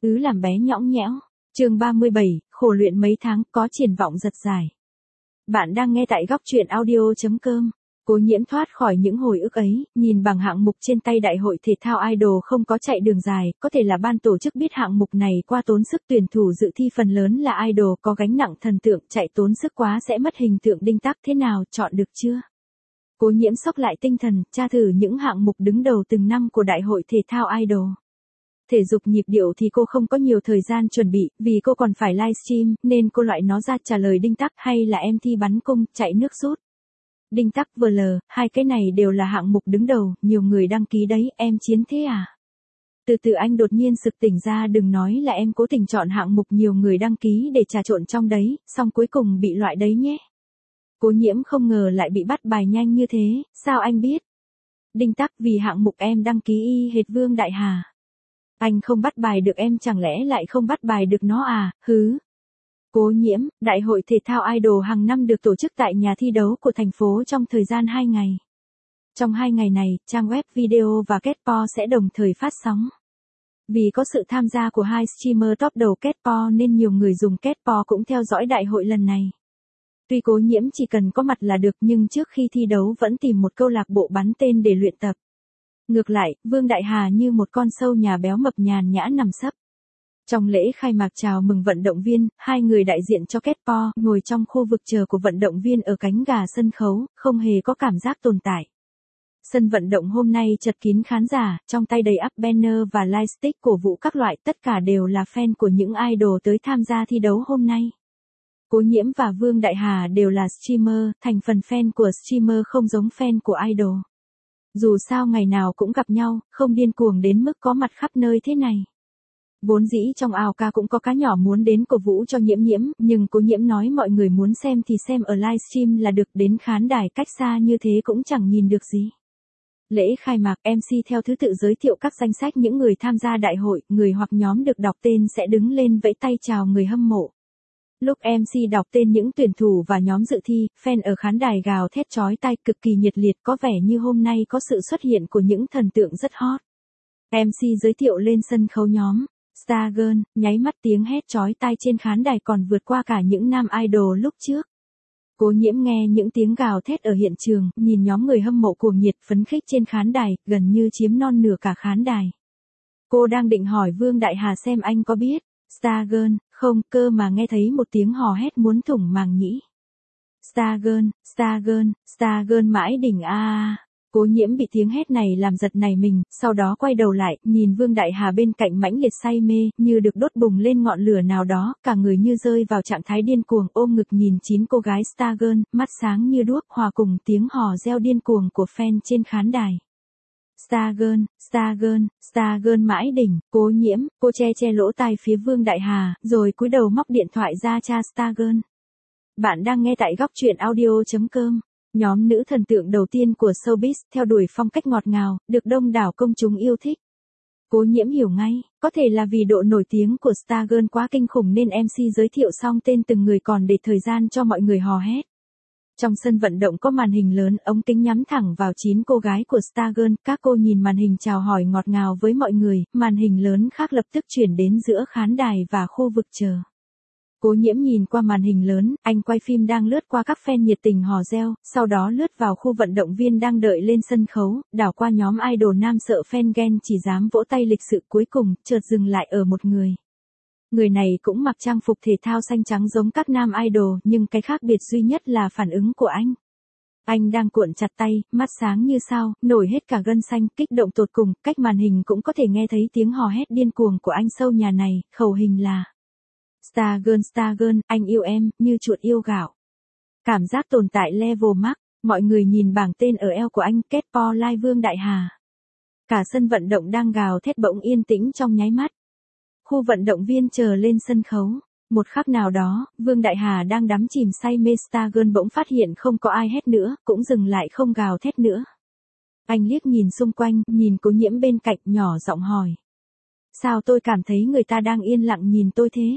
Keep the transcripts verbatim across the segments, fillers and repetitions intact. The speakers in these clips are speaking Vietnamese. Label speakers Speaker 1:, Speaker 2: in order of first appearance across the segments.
Speaker 1: ứ làm bé nhõng nhẽo. Chương ba mươi bảy, khổ luyện mấy tháng, có triển vọng giật dài. Bạn đang nghe tại góc truyện audio chấm com. Cố Nhiễm thoát khỏi những hồi ức ấy, nhìn bảng hạng mục trên tay đại hội thể thao idol không có chạy đường dài, có thể là ban tổ chức biết hạng mục này qua tốn sức, tuyển thủ dự thi phần lớn là idol có gánh nặng thần tượng, chạy tốn sức quá sẽ mất hình tượng đinh tắc, thế nào, chọn được chưa? Cố Nhiễm xốc lại tinh thần, tra thử những hạng mục đứng đầu từng năm của đại hội thể thao idol. Thể dục nhịp điệu thì cô không có nhiều thời gian chuẩn bị, vì cô còn phải livestream, nên cô loại nó ra trả lời đinh tắc, hay là em thi bắn cung, chạy nước rút. Đinh tắc vờ lờ, hai cái này đều là hạng mục đứng đầu, nhiều người đăng ký đấy, em chiến thế à? Từ từ anh đột nhiên sực tỉnh ra, đừng nói là em cố tình chọn hạng mục nhiều người đăng ký để trà trộn trong đấy, xong cuối cùng bị loại đấy nhé. Cố Nhiễm không ngờ lại bị bắt bài nhanh như thế, sao anh biết? Đinh tắc, vì hạng mục em đăng ký y hệt Vương Đại Hà. Anh không bắt bài được em, chẳng lẽ lại không bắt bài được nó à, hứ? Cố Nhiễm, đại hội thể thao idol hàng năm được tổ chức tại nhà thi đấu của thành phố trong thời gian hai ngày. Trong hai ngày này, trang web video và Ketpo sẽ đồng thời phát sóng. Vì có sự tham gia của hai streamer top đầu Ketpo nên nhiều người dùng Ketpo cũng theo dõi đại hội lần này. Tuy Cố Nhiễm chỉ cần có mặt là được, nhưng trước khi thi đấu vẫn tìm một câu lạc bộ bắn tên để luyện tập. Ngược lại, Vương Đại Hà như một con sâu nhà béo mập nhàn nhã nằm sấp. Trong lễ khai mạc chào mừng vận động viên, hai người đại diện cho Ketpo ngồi trong khu vực chờ của vận động viên ở cánh gà sân khấu, không hề có cảm giác tồn tại. Sân vận động hôm nay chật kín khán giả, trong tay đầy ắp banner và lightstick cổ vũ các loại, tất cả đều là fan của những idol tới tham gia thi đấu hôm nay. Cố Nhiễm và Vương Đại Hà đều là streamer, thành phần fan của streamer không giống fan của idol. Dù sao ngày nào cũng gặp nhau, không điên cuồng đến mức có mặt khắp nơi thế này. Vốn dĩ trong ao ca cũng có cá nhỏ muốn đến cổ vũ cho Nhiễm Nhiễm, nhưng Cố Nhiễm nói mọi người muốn xem thì xem ở livestream là được, đến khán đài cách xa như thế cũng chẳng nhìn được gì. Lễ khai mạc, em xê theo thứ tự giới thiệu các danh sách những người tham gia đại hội, người hoặc nhóm được đọc tên sẽ đứng lên vẫy tay chào người hâm mộ. Lúc em xê đọc tên những tuyển thủ và nhóm dự thi, fan ở khán đài gào thét chói tai cực kỳ nhiệt liệt, có vẻ như hôm nay có sự xuất hiện của những thần tượng rất hot. em xê giới thiệu lên sân khấu nhóm Star Girl, nháy mắt tiếng hét chói tai trên khán đài còn vượt qua cả những nam idol lúc trước. Cố Nhiễm nghe những tiếng gào thét ở hiện trường, nhìn nhóm người hâm mộ cuồng nhiệt phấn khích trên khán đài, gần như chiếm non nửa cả khán đài. Cô đang định hỏi Vương Đại Hà xem anh có biết Star Girl không, cơ mà nghe thấy một tiếng hò hét muốn thủng màng nhĩ. Star Girl, Star Girl, Star Girl mãi đỉnh a à. Cố Nhiễm bị tiếng hét này làm giật nảy mình, sau đó quay đầu lại, nhìn Vương Đại Hà bên cạnh mãnh liệt say mê, như được đốt bùng lên ngọn lửa nào đó, cả người như rơi vào trạng thái điên cuồng, ôm ngực nhìn chín cô gái Star Girl, mắt sáng như đuốc, hòa cùng tiếng hò reo điên cuồng của fan trên khán đài. Star Girl, Star Girl, Star Girl mãi đỉnh. Cố Nhiễm, cô che che lỗ tai phía Vương Đại Hà, rồi cúi đầu móc điện thoại ra tra Star Girl. Bạn đang nghe tại góc truyện audio chấm com. Nhóm nữ thần tượng đầu tiên của showbiz, theo đuổi phong cách ngọt ngào, được đông đảo công chúng yêu thích. Cố Nhiễm hiểu ngay, có thể là vì độ nổi tiếng của Star Girl quá kinh khủng nên em xê giới thiệu xong tên từng người còn để thời gian cho mọi người hò hét. Trong sân vận động có màn hình lớn, ống kính nhắm thẳng vào chín cô gái của Star Girl, các cô nhìn màn hình chào hỏi ngọt ngào với mọi người, màn hình lớn khác lập tức chuyển đến giữa khán đài và khu vực chờ. Cố Nhiễm nhìn qua màn hình lớn, anh quay phim đang lướt qua các fan nhiệt tình hò reo, sau đó lướt vào khu vận động viên đang đợi lên sân khấu, đảo qua nhóm idol nam sợ fan ghen chỉ dám vỗ tay lịch sự, cuối cùng, chợt dừng lại ở một người. Người này cũng mặc trang phục thể thao xanh trắng giống các nam idol, nhưng cái khác biệt duy nhất là phản ứng của anh. Anh đang cuộn chặt tay, mắt sáng như sao, nổi hết cả gân xanh, kích động tột cùng, cách màn hình cũng có thể nghe thấy tiếng hò hét điên cuồng của anh sâu nhà này, khẩu hình là Star Girl, Star Girl, anh yêu em, như chuột yêu gạo. Cảm giác tồn tại level max, mọi người nhìn bảng tên ở eo của anh, Ketpo Live Vương Đại Hà. Cả sân vận động đang gào thét bỗng yên tĩnh trong nháy mắt. Khu vận động viên chờ lên sân khấu. Một khắc nào đó, Vương Đại Hà đang đắm chìm say mê Star Girl bỗng phát hiện không có ai hét nữa, cũng dừng lại không gào thét nữa. Anh liếc nhìn xung quanh, nhìn Cố Nhiễm bên cạnh, nhỏ giọng hỏi. Sao tôi cảm thấy người ta đang yên lặng nhìn tôi thế?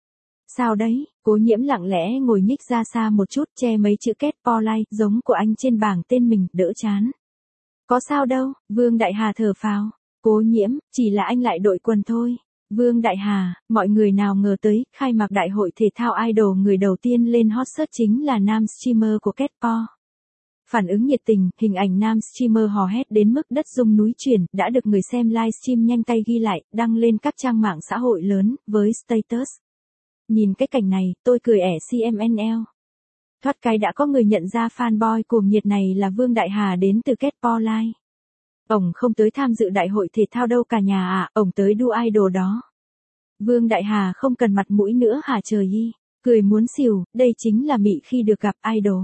Speaker 1: Sao đấy? Cố Nhiễm lặng lẽ ngồi nhích ra xa một chút, che mấy chữ Ketpo Live giống của anh trên bảng tên mình, đỡ chán. Có sao đâu, Vương Đại Hà thở phào. Cố Nhiễm, chỉ là anh lại đội quần thôi. Vương Đại Hà, mọi người nào ngờ tới, khai mạc đại hội thể thao idol người đầu tiên lên hot search chính là nam streamer của Ketpo. Phản ứng nhiệt tình, hình ảnh nam streamer hò hét đến mức đất rung núi chuyển, đã được người xem livestream nhanh tay ghi lại, đăng lên các trang mạng xã hội lớn, với status. Nhìn cái cảnh này, tôi cười ẻ xê em en lờ. Thoát cái đã có người nhận ra fanboy cuồng nhiệt này là Vương Đại Hà đến từ Ketpo Live. Ổng không tới tham dự đại hội thể thao đâu cả nhà ạ, à, ổng tới đua idol đó. Vương Đại Hà không cần mặt mũi nữa hả trời y, cười muốn xỉu, đây chính là mị khi được gặp idol.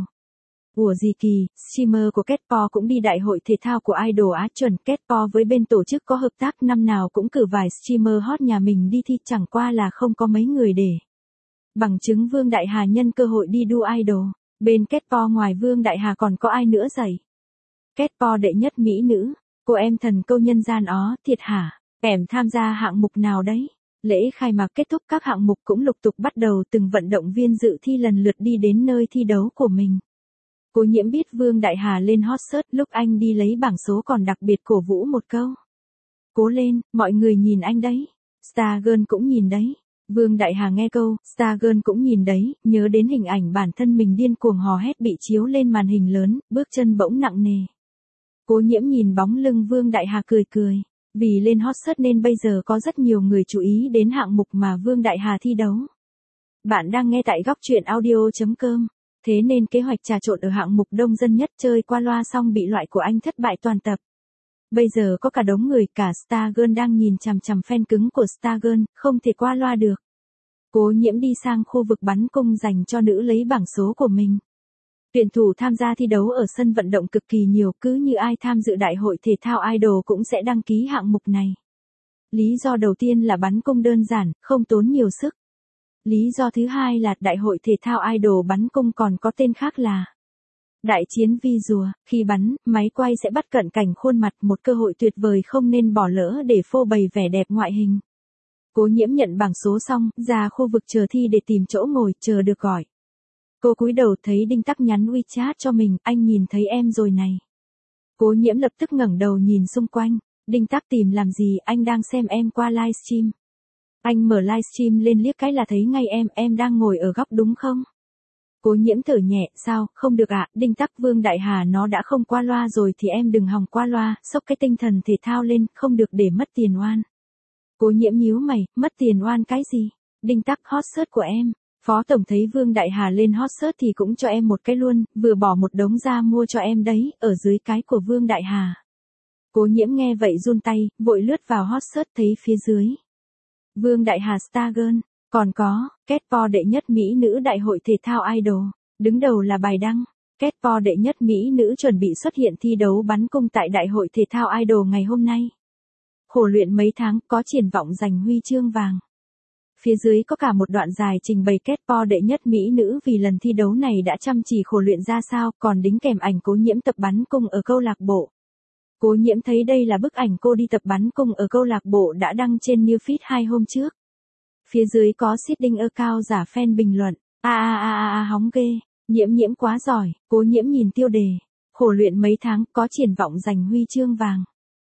Speaker 1: Ủa gì kỳ, streamer của Ketpo cũng đi đại hội thể thao của idol Á chuẩn. Ketpo với bên tổ chức có hợp tác năm nào cũng cử vài streamer hot nhà mình đi thi, chẳng qua là không có mấy người để. Bằng chứng Vương Đại Hà nhân cơ hội đi đua idol. Bên Ketpo ngoài Vương Đại Hà còn có ai nữa dậy? Ketpo đệ nhất mỹ nữ. Cô em thần câu nhân gian ó, thiệt hả? Em tham gia hạng mục nào đấy? Lễ khai mạc kết thúc, các hạng mục cũng lục tục bắt đầu, từng vận động viên dự thi lần lượt đi đến nơi thi đấu của mình. Cố Nhiễm biết Vương Đại Hà lên hot search, lúc anh đi lấy bảng số còn đặc biệt cổ vũ một câu. Cố lên, mọi người nhìn anh đấy. Star Girl cũng nhìn đấy. Vương Đại Hà nghe câu, Star Girl cũng nhìn đấy, nhớ đến hình ảnh bản thân mình điên cuồng hò hét bị chiếu lên màn hình lớn, bước chân bỗng nặng nề. Cố Nhiễm nhìn bóng lưng Vương Đại Hà cười cười. Vì lên hot search nên bây giờ có rất nhiều người chú ý đến hạng mục mà Vương Đại Hà thi đấu. Bạn đang nghe tại góc truyện audio chấm com. Thế nên kế hoạch trà trộn ở hạng mục đông dân nhất chơi qua loa xong bị loại của anh thất bại toàn tập. Bây giờ có cả đống người, cả Star Girl đang nhìn chằm chằm fan cứng của Star Girl, không thể qua loa được. Cố Nhiễm đi sang khu vực bắn cung dành cho nữ lấy bảng số của mình. Tuyển thủ tham gia thi đấu ở sân vận động cực kỳ nhiều, cứ như ai tham dự đại hội thể thao idol cũng sẽ đăng ký hạng mục này. Lý do đầu tiên là bắn cung đơn giản, không tốn nhiều sức. Lý do thứ hai là đại hội thể thao idol bắn cung còn có tên khác là đại chiến vi rùa. Khi bắn, máy quay sẽ bắt cận cảnh khuôn mặt, một cơ hội tuyệt vời không nên bỏ lỡ để phô bày vẻ đẹp ngoại hình. Cố Nhiễm nhận bảng số xong, ra khu vực chờ thi để tìm chỗ ngồi, chờ được gọi. Cô cúi đầu thấy Đinh Tắc nhắn WeChat cho mình, anh nhìn thấy em rồi này. Cố Nhiễm lập tức ngẩng đầu nhìn xung quanh. Đinh Tắc tìm làm gì, anh đang xem em qua livestream. Anh mở livestream lên liếc cái là thấy ngay em, em đang ngồi ở góc đúng không? Cố Nhiễm thở nhẹ, sao, không được ạ, à? Đinh Tắc, Vương Đại Hà nó đã không qua loa rồi thì em đừng hòng qua loa, xốc cái tinh thần thể thao lên, không được để mất tiền oan. Cố Nhiễm nhíu mày, mất tiền oan cái gì? Đinh Tắc, hot search của em. Phó tổng thấy Vương Đại Hà lên hot search thì cũng cho em một cái luôn, vừa bỏ một đống ra mua cho em đấy, ở dưới cái của Vương Đại Hà. Cố Nhiễm nghe vậy run tay, vội lướt vào hot search thấy phía dưới. Vương Đại Hà Star Girl, còn có, Ketpo đệ nhất mỹ nữ đại hội thể thao idol, đứng đầu là bài đăng. Ketpo đệ nhất mỹ nữ chuẩn bị xuất hiện thi đấu bắn cung tại đại hội thể thao idol ngày hôm nay. Khổ luyện mấy tháng, có triển vọng giành huy chương vàng. Phía dưới có cả một đoạn dài trình bày Ketpo đệ nhất mỹ nữ vì lần thi đấu này đã chăm chỉ khổ luyện ra sao, còn đính kèm ảnh Cố Nhiễm tập bắn cung ở câu lạc bộ. Cố Nhiễm thấy đây là bức ảnh cô đi tập bắn cung ở câu lạc bộ đã đăng trên Newsfeed hai hôm trước. Phía dưới có seeding account giả fan bình luận, a a a a a hóng ghê, Nhiễm Nhiễm quá giỏi. Cố Nhiễm nhìn tiêu đề, khổ luyện mấy tháng, có triển vọng giành huy chương vàng.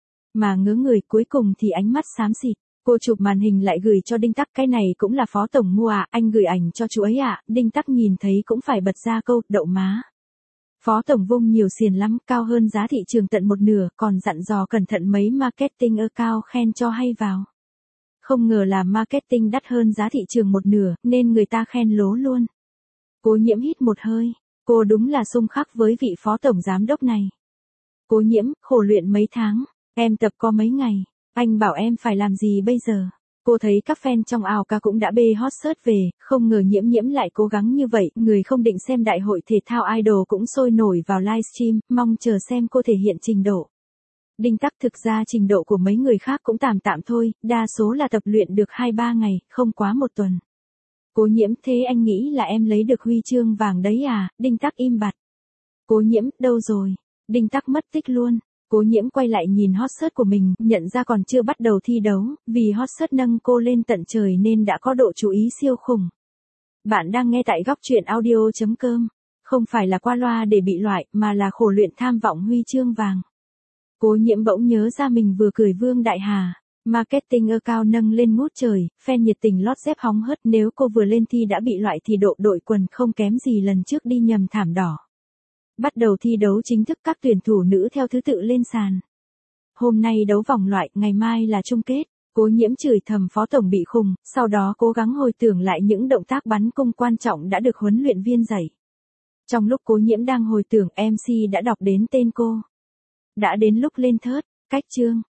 Speaker 1: Mà ngớ người, cuối cùng thì ánh mắt xám xịt. Cô chụp màn hình lại gửi cho Đinh Tắc, cái này cũng là phó tổng mua à, anh gửi ảnh cho chú ấy ạ. À? Đinh Tắc nhìn thấy cũng phải bật ra câu, đậu má. Phó tổng vung nhiều xiền lắm, cao hơn giá thị trường tận một nửa, còn dặn dò cẩn thận mấy marketing account khen cho hay vào. Không ngờ là marketing đắt hơn giá thị trường một nửa, nên người ta khen lố luôn. Cố Nhiễm hít một hơi, cô đúng là xung khắc với vị phó tổng giám đốc này. Cố Nhiễm, khổ luyện mấy tháng, em tập có mấy ngày, anh bảo em phải làm gì bây giờ? Cô thấy các fan trong ào ca cũng đã bê hot search về, không ngờ Nhiễm Nhiễm lại cố gắng như vậy, người không định xem đại hội thể thao idol cũng sôi nổi vào livestream, mong chờ xem cô thể hiện trình độ. Đinh Tắc, thực ra trình độ của mấy người khác cũng tạm tạm thôi, đa số là tập luyện được hai ba ngày, không quá một tuần. Cố Nhiễm, thế anh nghĩ là em lấy được huy chương vàng đấy à? Đinh Tắc im bặt. Cố Nhiễm, đâu rồi? Đinh Tắc mất tích luôn. Cố Nhiễm quay lại nhìn hot search của mình, nhận ra còn chưa bắt đầu thi đấu, vì hot search nâng cô lên tận trời nên đã có độ chú ý siêu khủng. Bạn đang nghe tại góc truyện audio chấm com, không phải là qua loa để bị loại, mà là khổ luyện tham vọng huy chương vàng. Cố Nhiễm bỗng nhớ ra mình vừa cười Vương Đại Hà. Marketing account nâng lên ngút trời, fan nhiệt tình lót dép hóng hớt, nếu cô vừa lên thi đã bị loại thì độ đội quần không kém gì lần trước đi nhầm thảm đỏ. Bắt đầu thi đấu chính thức, các tuyển thủ nữ theo thứ tự lên sàn. Hôm nay đấu vòng loại, ngày mai là chung kết. Cố Nhiễm chửi thầm Phó Tổng bị khùng, sau đó cố gắng hồi tưởng lại những động tác bắn cung quan trọng đã được huấn luyện viên dạy. Trong lúc Cố Nhiễm đang hồi tưởng, em xê đã đọc đến tên cô. Đã đến lúc lên thớt, cách chương.